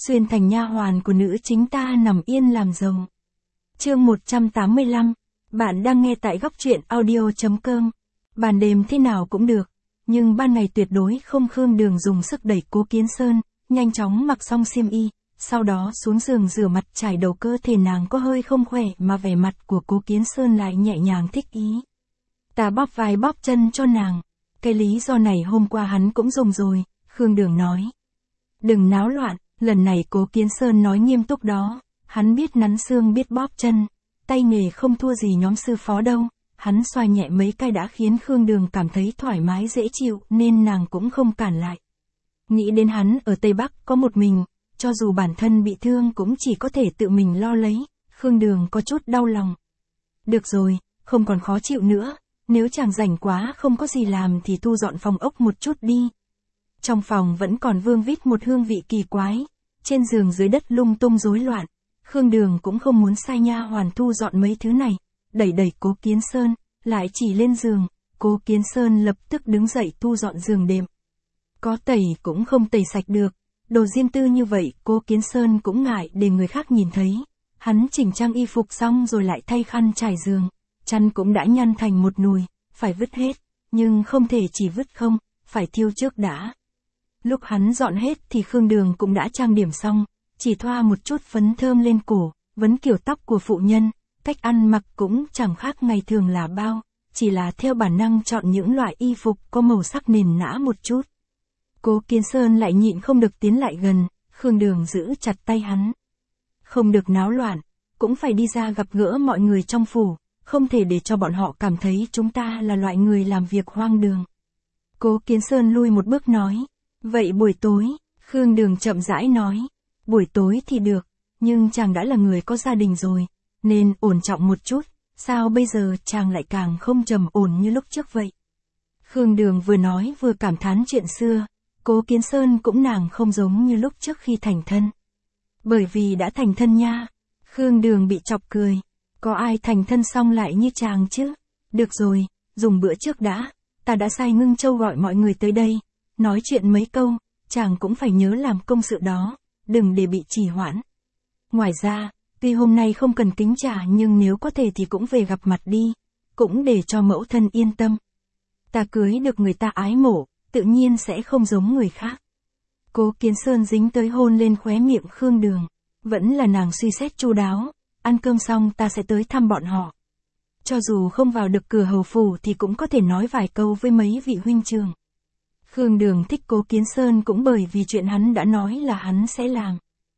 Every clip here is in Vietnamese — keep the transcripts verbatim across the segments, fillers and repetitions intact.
xuyên thành nha hoàn của nữ chính ta nằm yên làm rồng. Chương một trăm tám mươi lăm, bạn đang nghe tại góc truyện audio chấm com. Ban đêm thế nào cũng được, nhưng ban ngày tuyệt đối không. Khương Đường dùng sức đẩy Cố Kiến Sơn, nhanh chóng mặc xong xiêm y, sau đó xuống giường rửa mặt trải đầu. Cơ thể nàng có hơi không khỏe mà vẻ mặt của Cố Kiến Sơn lại nhẹ nhàng thích ý. Ta bóp vai bóp chân cho nàng. Cái lý do này hôm qua hắn cũng dùng rồi, Khương Đường nói. Đừng náo loạn, lần này Cố Kiến Sơn nói nghiêm túc đó, hắn biết nắn xương biết bóp chân, tay nghề không thua gì nhóm sư phó đâu. Hắn xoa nhẹ mấy cái đã khiến Khương Đường cảm thấy thoải mái dễ chịu nên nàng cũng không cản lại. Nghĩ đến hắn ở Tây Bắc có một mình, cho dù bản thân bị thương cũng chỉ có thể tự mình lo lấy, Khương Đường có chút đau lòng. Được rồi, không còn khó chịu nữa, nếu chàng rảnh quá không có gì làm thì thu dọn phòng ốc một chút đi. Trong phòng vẫn còn vương vít một hương vị kỳ quái, trên giường dưới đất lung tung rối loạn, Khương Đường cũng không muốn sai nha hoàn thu dọn mấy thứ này, đẩy đẩy Cố Kiến Sơn, lại chỉ lên giường, Cố Kiến Sơn lập tức đứng dậy thu dọn giường đệm. Có tẩy cũng không tẩy sạch được, đồ riêng tư như vậy Cố Kiến Sơn cũng ngại để người khác nhìn thấy. Hắn chỉnh trang y phục xong rồi lại thay khăn trải giường, chăn cũng đã nhăn thành một nùi, phải vứt hết, nhưng không thể chỉ vứt không, phải thiêu trước đã. Lúc hắn dọn hết thì Khương Đường cũng đã trang điểm xong, chỉ thoa một chút phấn thơm lên cổ, vấn kiểu tóc của phụ nhân, cách ăn mặc cũng chẳng khác ngày thường là bao, chỉ là theo bản năng chọn những loại y phục có màu sắc nền nã một chút. Cố Kiến Sơn lại nhịn không được tiến lại gần, Khương Đường giữ chặt tay hắn. Không được náo loạn, cũng phải đi ra gặp gỡ mọi người trong phủ, không thể để cho bọn họ cảm thấy chúng ta là loại người làm việc hoang đường. Cố Kiến Sơn lui một bước nói, vậy buổi tối, Khương Đường chậm rãi nói, buổi tối thì được, nhưng chàng đã là người có gia đình rồi, nên ổn trọng một chút, sao bây giờ chàng lại càng không trầm ổn như lúc trước vậy. Khương Đường vừa nói vừa cảm thán chuyện xưa, Cố Kiến Sơn cũng nàng không giống như lúc trước khi thành thân. Bởi vì đã thành thân nha, Khương Đường bị chọc cười, có ai thành thân xong lại như chàng chứ, được rồi, dùng bữa trước đã, ta đã sai Ngưng Châu gọi mọi người tới đây, nói chuyện mấy câu, chàng cũng phải nhớ làm công sự đó, đừng để bị trì hoãn. Ngoài ra, tuy hôm nay không cần kính trà nhưng nếu có thể thì cũng về gặp mặt đi, cũng để cho mẫu thân yên tâm. Ta cưới được người ta ái mộ, tự nhiên sẽ không giống người khác. Cố Kiến Sơn dính tới hôn lên khóe miệng Khương Đường, vẫn là nàng suy xét chu đáo, ăn cơm xong ta sẽ tới thăm bọn họ. Cho dù không vào được cửa hầu phủ thì cũng có thể nói vài câu với mấy vị huynh trưởng. Khương Đường thích Cố Kiến Sơn cũng bởi vì chuyện hắn đã nói là hắn sẽ làm.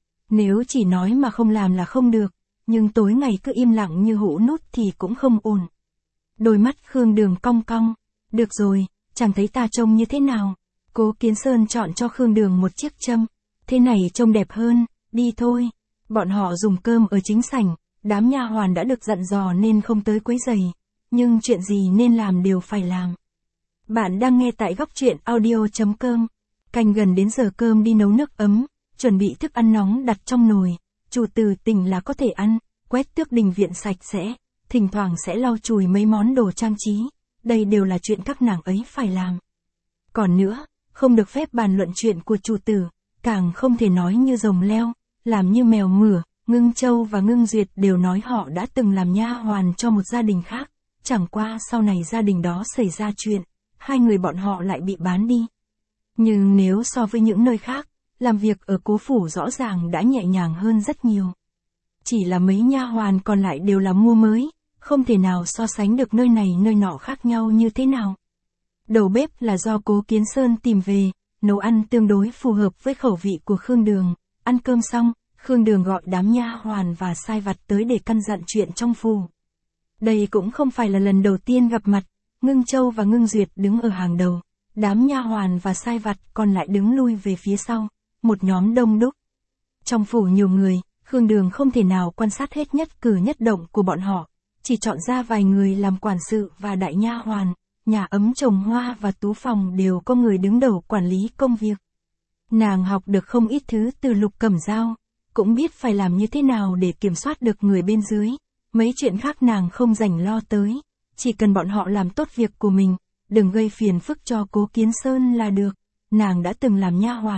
Nếu chỉ nói mà không làm là không được, nhưng tối ngày cứ im lặng như hũ nút thì cũng không ổn. Đôi mắt Khương Đường cong cong, được rồi, chẳng thấy ta trông như thế nào. Cố Kiến Sơn chọn cho Khương Đường một chiếc châm, thế này trông đẹp hơn, đi thôi. Bọn họ dùng cơm ở chính sảnh, đám nha hoàn đã được dặn dò nên không tới quấy rầy, nhưng chuyện gì nên làm đều phải làm. Bạn đang nghe tại góc truyện audio chấm com. Canh gần đến giờ cơm đi nấu nước ấm, chuẩn bị thức ăn nóng đặt trong nồi, chủ tử tỉnh là có thể ăn, quét tước đình viện sạch sẽ, thỉnh thoảng sẽ lau chùi mấy món đồ trang trí, đây đều là chuyện các nàng ấy phải làm. Còn nữa, không được phép bàn luận chuyện của chủ tử, càng không thể nói như rồng leo, làm như mèo mửa. Ngưng Châu và Ngưng Duyệt đều nói họ đã từng làm nha hoàn cho một gia đình khác, chẳng qua sau này gia đình đó xảy ra chuyện, hai người bọn họ lại bị bán đi. Nhưng nếu so với những nơi khác, làm việc ở Cố phủ rõ ràng đã nhẹ nhàng hơn rất nhiều. Chỉ là mấy nha hoàn còn lại đều là mua mới, không thể nào so sánh được nơi này nơi nọ khác nhau như thế nào. Đầu bếp là do Cố Kiến Sơn tìm về, nấu ăn tương đối phù hợp với khẩu vị của Khương Đường. Ăn cơm xong, Khương Đường gọi đám nha hoàn và sai vặt tới để căn dặn chuyện trong phủ. Đây cũng không phải là lần đầu tiên gặp mặt, Ngưng Châu và Ngưng Duyệt đứng ở hàng đầu, đám nha hoàn và sai vặt còn lại đứng lui về phía sau, một nhóm đông đúc. Trong phủ nhiều người, Khương Đường không thể nào quan sát hết nhất cử nhất động của bọn họ, chỉ chọn ra vài người làm quản sự và đại nha hoàn, nhà ấm trồng hoa và tú phòng đều có người đứng đầu quản lý công việc. Nàng học được không ít thứ từ Lục Cẩm Dao, cũng biết phải làm như thế nào để kiểm soát được người bên dưới, mấy chuyện khác nàng không rảnh lo tới, chỉ cần bọn họ làm tốt việc của mình, đừng gây phiền phức cho Cố Kiến Sơn là được. Nàng đã từng làm nha hoàn,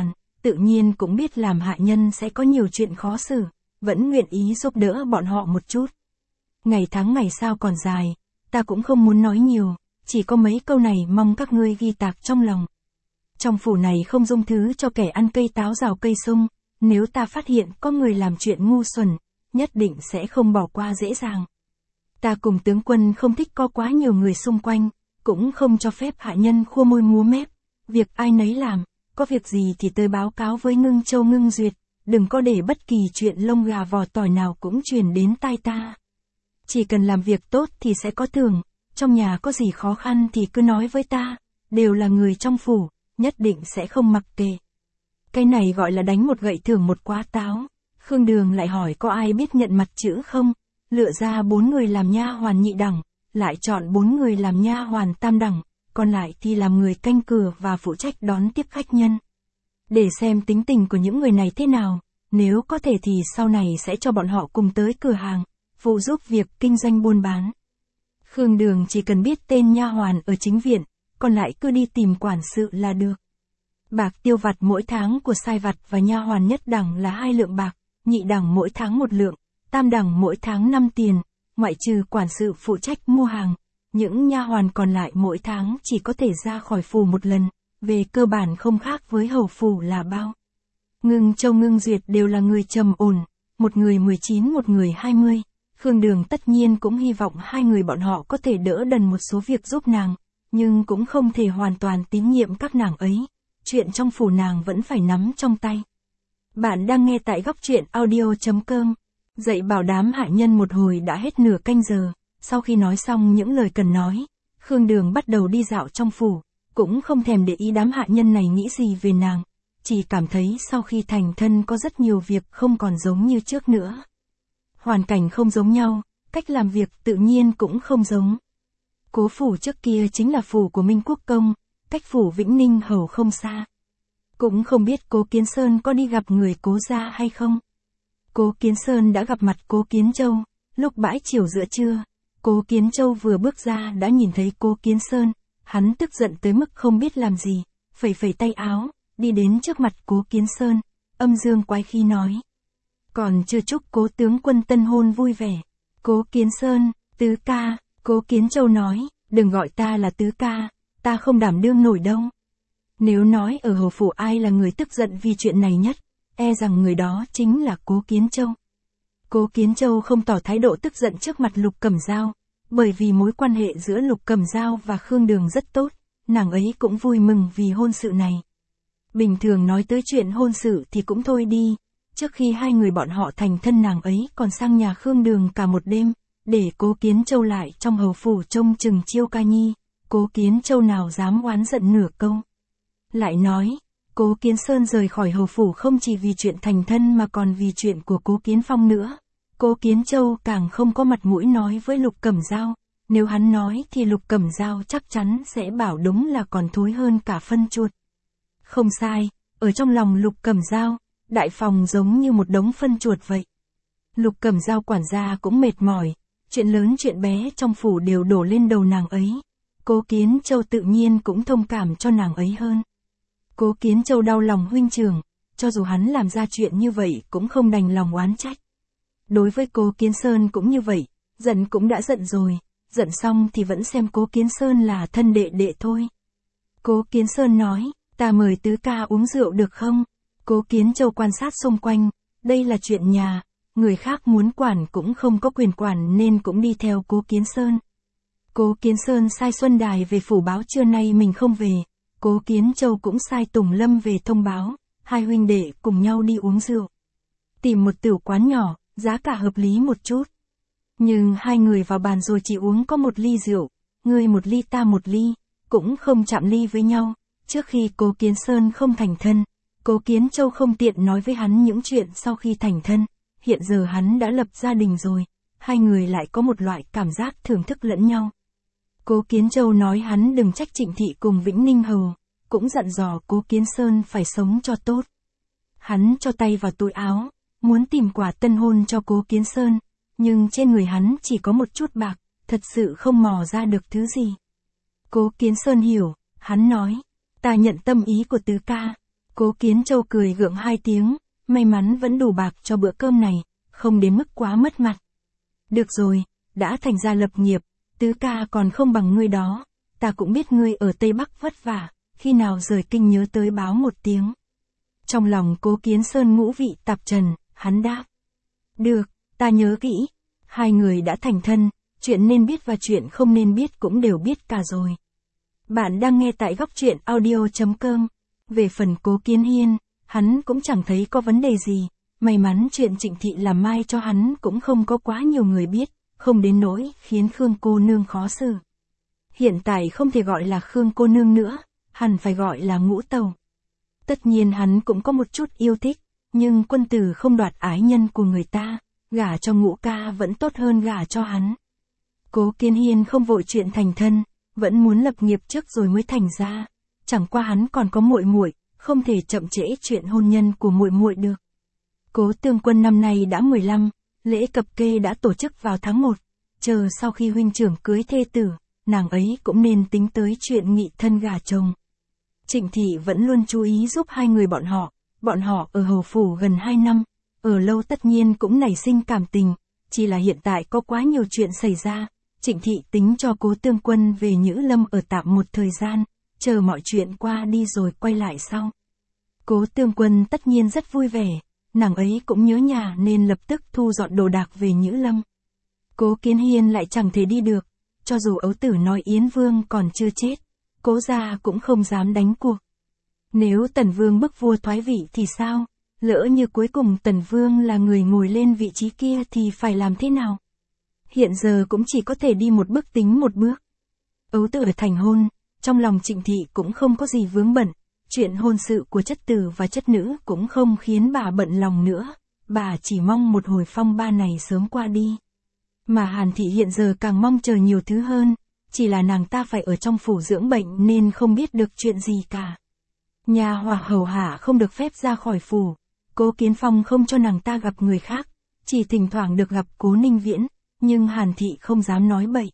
tự nhiên cũng biết làm hạ nhân sẽ có nhiều chuyện khó xử, vẫn nguyện ý giúp đỡ bọn họ một chút. Ngày tháng ngày sao còn dài, ta cũng không muốn nói nhiều, chỉ có mấy câu này mong các ngươi ghi tạc trong lòng. Trong phủ này không dung thứ cho kẻ ăn cây táo rào cây sung, nếu ta phát hiện có người làm chuyện ngu xuẩn, nhất định sẽ không bỏ qua dễ dàng. Ta cùng tướng quân không thích có quá nhiều người xung quanh, cũng không cho phép hạ nhân khua môi múa mép, việc ai nấy làm, có việc gì thì tới báo cáo với Ngưng Châu Ngưng Duyệt, đừng có để bất kỳ chuyện lông gà vò tỏi nào cũng truyền đến tai ta. Chỉ cần làm việc tốt thì sẽ có thưởng, trong nhà có gì khó khăn thì cứ nói với ta, đều là người trong phủ, nhất định sẽ không mặc kệ. Cái này gọi là đánh một gậy thưởng một quả táo. Khương Đường lại hỏi có ai biết nhận mặt chữ không, lựa ra bốn người làm nha hoàn nhị đẳng, lại chọn bốn người làm nha hoàn tam đẳng, còn lại thì làm người canh cửa và phụ trách đón tiếp khách nhân. Để xem tính tình của những người này thế nào, nếu có thể thì sau này sẽ cho bọn họ cùng tới cửa hàng, phụ giúp việc kinh doanh buôn bán. Khương Đường chỉ cần biết tên nha hoàn ở chính viện, còn lại cứ đi tìm quản sự là được. Bạc tiêu vặt mỗi tháng của sai vặt và nha hoàn nhất đẳng là hai lượng bạc, nhị đẳng mỗi tháng một lượng, tam đẳng mỗi tháng năm tiền, ngoại trừ quản sự phụ trách mua hàng, những nha hoàn còn lại mỗi tháng chỉ có thể ra khỏi phủ một lần, về cơ bản không khác với hầu phủ là bao. Ngưng Châu Ngưng Duyệt đều là người trầm ổn, một người mười chín một người hai mươi, Khương Đường tất nhiên cũng hy vọng hai người bọn họ có thể đỡ đần một số việc giúp nàng, nhưng cũng không thể hoàn toàn tín nhiệm các nàng ấy, chuyện trong phủ nàng vẫn phải nắm trong tay. Bạn đang nghe tại góc truyện audio chấm com. Dạy bảo đám hạ nhân một hồi đã hết nửa canh giờ, sau khi nói xong những lời cần nói, Khương Đường bắt đầu đi dạo trong phủ, cũng không thèm để ý đám hạ nhân này nghĩ gì về nàng, chỉ cảm thấy sau khi thành thân có rất nhiều việc không còn giống như trước nữa. Hoàn cảnh không giống nhau, cách làm việc tự nhiên cũng không giống. Cố phủ trước kia chính là phủ của Minh Quốc Công, cách phủ Vĩnh Ninh Hầu không xa. Cũng không biết Cố Kiến Sơn có đi gặp người Cố gia hay không. Cố Kiến Sơn đã gặp mặt Cố Kiến Châu, lúc bãi chiều giữa trưa, Cố Kiến Châu vừa bước ra đã nhìn thấy Cố Kiến Sơn, hắn tức giận tới mức không biết làm gì, phẩy phẩy tay áo, đi đến trước mặt Cố Kiến Sơn, âm dương quái khí nói. Còn chưa chúc Cố tướng quân tân hôn vui vẻ. Cố Kiến Sơn, tứ ca, Cố Kiến Châu nói, đừng gọi ta là tứ ca, ta không đảm đương nổi đâu. Nếu nói ở hầu phủ ai là người tức giận vì chuyện này nhất, e rằng người đó chính là Cố Kiến Châu. Cố Kiến Châu không tỏ thái độ tức giận trước mặt Lục Cẩm Dao, bởi vì mối quan hệ giữa Lục Cẩm Dao và Khương Đường rất tốt, nàng ấy cũng vui mừng vì hôn sự này. Bình thường nói tới chuyện hôn sự thì cũng thôi đi, trước khi hai người bọn họ thành thân nàng ấy còn sang nhà Khương Đường cả một đêm, để Cố Kiến Châu lại trong hầu phủ trông chừng Chiêu Ca Nhi, Cố Kiến Châu nào dám oán giận nửa câu. Lại nói, Cố Kiến Sơn rời khỏi hầu phủ không chỉ vì chuyện thành thân mà còn vì chuyện của Cố Kiến Phong nữa. Cố Kiến Châu càng không có mặt mũi nói với Lục Cẩm Dao, nếu hắn nói thì Lục Cẩm Dao chắc chắn sẽ bảo đúng là còn thối hơn cả phân chuột. Không sai, ở trong lòng Lục Cẩm Dao, đại phòng giống như một đống phân chuột vậy. Lục Cẩm Dao quản gia cũng mệt mỏi, chuyện lớn chuyện bé trong phủ đều đổ lên đầu nàng ấy. Cố Kiến Châu tự nhiên cũng thông cảm cho nàng ấy hơn. Cố Kiến Châu đau lòng huynh trưởng, cho dù hắn làm ra chuyện như vậy cũng không đành lòng oán trách. Đối với Cố Kiến Sơn cũng như vậy, giận cũng đã giận rồi, giận xong thì vẫn xem Cố Kiến Sơn là thân đệ đệ thôi. Cố Kiến Sơn nói, ta mời tứ ca uống rượu được không? Cố Kiến Châu quan sát xung quanh, đây là chuyện nhà, người khác muốn quản cũng không có quyền quản nên cũng đi theo Cố Kiến Sơn. Cố Kiến Sơn sai Xuân Đài về phủ báo trưa nay mình không về, Cố Kiến Châu cũng sai Tùng Lâm về thông báo, hai huynh đệ cùng nhau đi uống rượu. Tìm một tiểu quán nhỏ, giá cả hợp lý một chút. Nhưng hai người vào bàn rồi chỉ uống có một ly rượu, ngươi một ly ta một ly, cũng không chạm ly với nhau. Trước khi Cố Kiến Sơn không thành thân, Cố Kiến Châu không tiện nói với hắn những chuyện sau khi thành thân, hiện giờ hắn đã lập gia đình rồi, hai người lại có một loại cảm giác thưởng thức lẫn nhau. Cố Kiến Châu nói hắn đừng trách Trịnh Thị cùng Vĩnh Ninh Hầu, cũng dặn dò Cố Kiến Sơn phải sống cho tốt. Hắn cho tay vào túi áo, muốn tìm quà tân hôn cho Cố Kiến Sơn, nhưng trên người hắn chỉ có một chút bạc, thật sự không mò ra được thứ gì. Cố Kiến Sơn hiểu, hắn nói, ta nhận tâm ý của tứ ca. Cố Kiến Châu cười gượng hai tiếng, may mắn vẫn đủ bạc cho bữa cơm này, không đến mức quá mất mặt. Được rồi, đã thành ra lập nghiệp, tứ ca còn không bằng ngươi đó, ta cũng biết ngươi ở Tây Bắc vất vả, khi nào rời kinh nhớ tới báo một tiếng. Trong lòng Cố Kiến Sơn ngũ vị tạp trần, hắn đáp. Được, ta nhớ kỹ. Hai người đã thành thân, chuyện nên biết và chuyện không nên biết cũng đều biết cả rồi. Bạn đang nghe tại góc truyện audio chấm com. Về phần Cố Kiến Hiên, hắn cũng chẳng thấy có vấn đề gì, may mắn chuyện Trịnh Thị làm mai cho hắn cũng không có quá nhiều người biết, không đến nỗi khiến Khương cô nương khó xử. Hiện tại không thể gọi là Khương cô nương nữa, hẳn phải gọi là Ngũ Tẩu. Tất nhiên hắn cũng có một chút yêu thích, nhưng quân tử không đoạt ái nhân của người ta, gả cho Ngũ ca vẫn tốt hơn gả cho hắn. Cố Kiến Hiên không vội chuyện thành thân, vẫn muốn lập nghiệp trước rồi mới thành ra, chẳng qua hắn còn có muội muội, không thể chậm trễ chuyện hôn nhân của muội muội được. Cố Tương Quân năm nay đã mười lăm, lễ cập kê đã tổ chức vào tháng một, chờ sau khi huynh trưởng cưới thê tử, nàng ấy cũng nên tính tới chuyện nghị thân gả chồng. Trịnh Thị vẫn luôn chú ý giúp hai người bọn họ, bọn họ ở hầu phủ gần hai năm, ở lâu tất nhiên cũng nảy sinh cảm tình, chỉ là hiện tại có quá nhiều chuyện xảy ra, Trịnh Thị tính cho Cố Tương Quân về Nhữ Lâm ở tạm một thời gian, chờ mọi chuyện qua đi rồi quay lại sau. Cố Tương Quân tất nhiên rất vui vẻ, nàng ấy cũng nhớ nhà nên lập tức thu dọn đồ đạc về Nhữ Lâm. Cố Kiến Hiên lại chẳng thể đi được, cho dù ấu tử nói Yến Vương còn chưa chết, Cố gia cũng không dám đánh cuộc. Nếu Tần Vương bức vua thoái vị thì sao? Lỡ như cuối cùng Tần Vương là người ngồi lên vị trí kia thì phải làm thế nào? Hiện giờ cũng chỉ có thể đi một bước tính một bước. Ấu tử thành hôn, trong lòng Trịnh Thị cũng không có gì vướng bận, chuyện hôn sự của chất tử và chất nữ cũng không khiến bà bận lòng nữa, bà chỉ mong một hồi phong ba này sớm qua đi. Mà Hàn Thị hiện giờ càng mong chờ nhiều thứ hơn, chỉ là nàng ta phải ở trong phủ dưỡng bệnh nên không biết được chuyện gì cả. Nhà hòa hầu hạ không được phép ra khỏi phủ, Cố Kiến Phong không cho nàng ta gặp người khác, chỉ thỉnh thoảng được gặp Cố Ninh Viễn, nhưng Hàn Thị không dám nói bậy.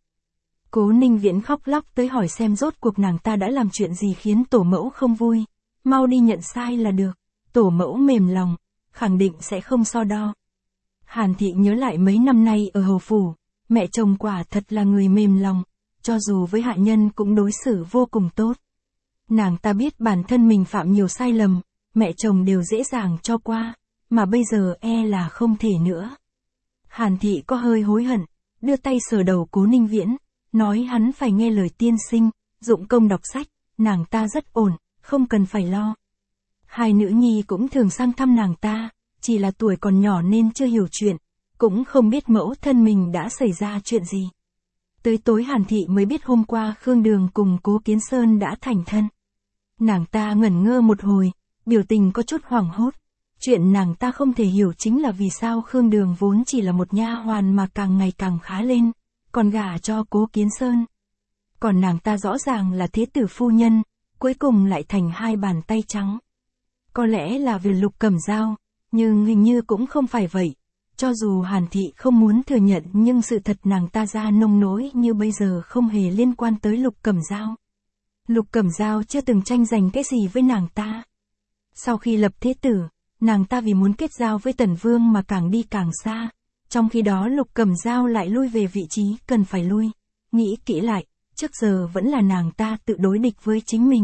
Cố Ninh Viễn khóc lóc tới hỏi xem rốt cuộc nàng ta đã làm chuyện gì khiến tổ mẫu không vui, mau đi nhận sai là được, tổ mẫu mềm lòng, khẳng định sẽ không so đo. Hàn Thị nhớ lại mấy năm nay ở hầu phủ, mẹ chồng quả thật là người mềm lòng, cho dù với hạ nhân cũng đối xử vô cùng tốt. Nàng ta biết bản thân mình phạm nhiều sai lầm, mẹ chồng đều dễ dàng cho qua, mà bây giờ e là không thể nữa. Hàn Thị có hơi hối hận, đưa tay sờ đầu Cố Ninh Viễn, nói hắn phải nghe lời tiên sinh, dụng công đọc sách, nàng ta rất ổn, không cần phải lo. Hai nữ nhi cũng thường sang thăm nàng ta, chỉ là tuổi còn nhỏ nên chưa hiểu chuyện, cũng không biết mẫu thân mình đã xảy ra chuyện gì. Tới tối Hàn Thị mới biết hôm qua Khương Đường cùng Cố Kiến Sơn đã thành thân. Nàng ta ngẩn ngơ một hồi, biểu tình có chút hoảng hốt. Chuyện nàng ta không thể hiểu chính là vì sao Khương Đường vốn chỉ là một nha hoàn mà càng ngày càng khá lên, còn gả cho Cố Kiến Sơn. Còn nàng ta rõ ràng là thế tử phu nhân, cuối cùng lại thành hai bàn tay trắng. Có lẽ là vì Lục Cẩm Dao, nhưng hình như cũng không phải vậy. Cho dù Hàn Thị không muốn thừa nhận nhưng sự thật nàng ta ra nông nỗi như bây giờ không hề liên quan tới Lục Cẩm Dao. Lục Cẩm Dao chưa từng tranh giành cái gì với nàng ta. Sau khi lập thế tử, nàng ta vì muốn kết giao với Tần Vương mà càng đi càng xa, trong khi đó Lục Cẩm Dao lại lui về vị trí cần phải lui. Nghĩ kỹ lại, trước giờ vẫn là nàng ta tự đối địch với chính mình.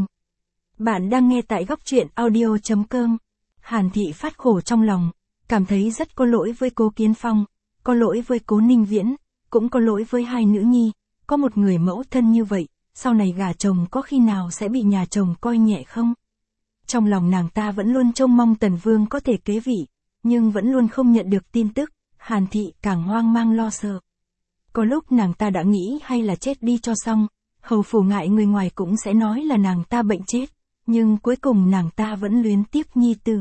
Bạn đang nghe tại góc truyện audio chấm com. Hàn Thị phát khổ trong lòng, cảm thấy rất có lỗi với Cố Kiến Phong, có lỗi với Cố Ninh Viễn, cũng có lỗi với hai nữ nhi, có một người mẫu thân như vậy, sau này gả chồng có khi nào sẽ bị nhà chồng coi nhẹ không? Trong lòng nàng ta vẫn luôn trông mong Tần Vương có thể kế vị, nhưng vẫn luôn không nhận được tin tức, Hàn Thị càng hoang mang lo sợ. Có lúc nàng ta đã nghĩ hay là chết đi cho xong, hầu phủ ngại người ngoài cũng sẽ nói là nàng ta bệnh chết, nhưng cuối cùng nàng ta vẫn luyến tiếc nhi tử.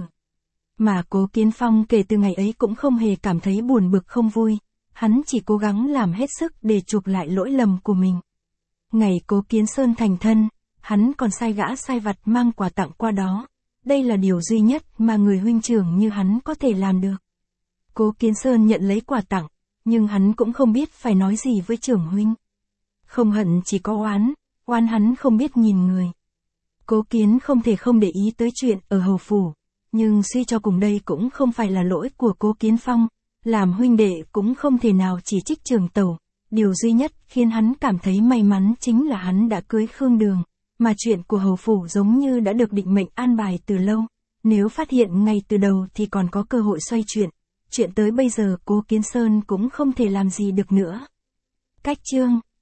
Mà Cố Kiến Phong kể từ ngày ấy cũng không hề cảm thấy buồn bực không vui, hắn chỉ cố gắng làm hết sức để chuộc lại lỗi lầm của mình. Ngày Cố Kiến Sơn thành thân, hắn còn sai gã sai vặt mang quà tặng qua đó, đây là điều duy nhất mà người huynh trưởng như hắn có thể làm được. Cố Kiến Sơn nhận lấy quà tặng, nhưng hắn cũng không biết phải nói gì với trưởng huynh. Không hận chỉ có oán, oán hắn không biết nhìn người. Cố Kiến không thể không để ý tới chuyện ở hầu phủ, nhưng suy cho cùng đây cũng không phải là lỗi của Cố Kiến Phong, làm huynh đệ cũng không thể nào chỉ trích Trường Tẩu, điều duy nhất khiến hắn cảm thấy may mắn chính là hắn đã cưới Khương Đường, mà chuyện của hầu phủ giống như đã được định mệnh an bài từ lâu, nếu phát hiện ngay từ đầu thì còn có cơ hội xoay chuyện, chuyện tới bây giờ Cố Kiến Sơn cũng không thể làm gì được nữa. Cách chương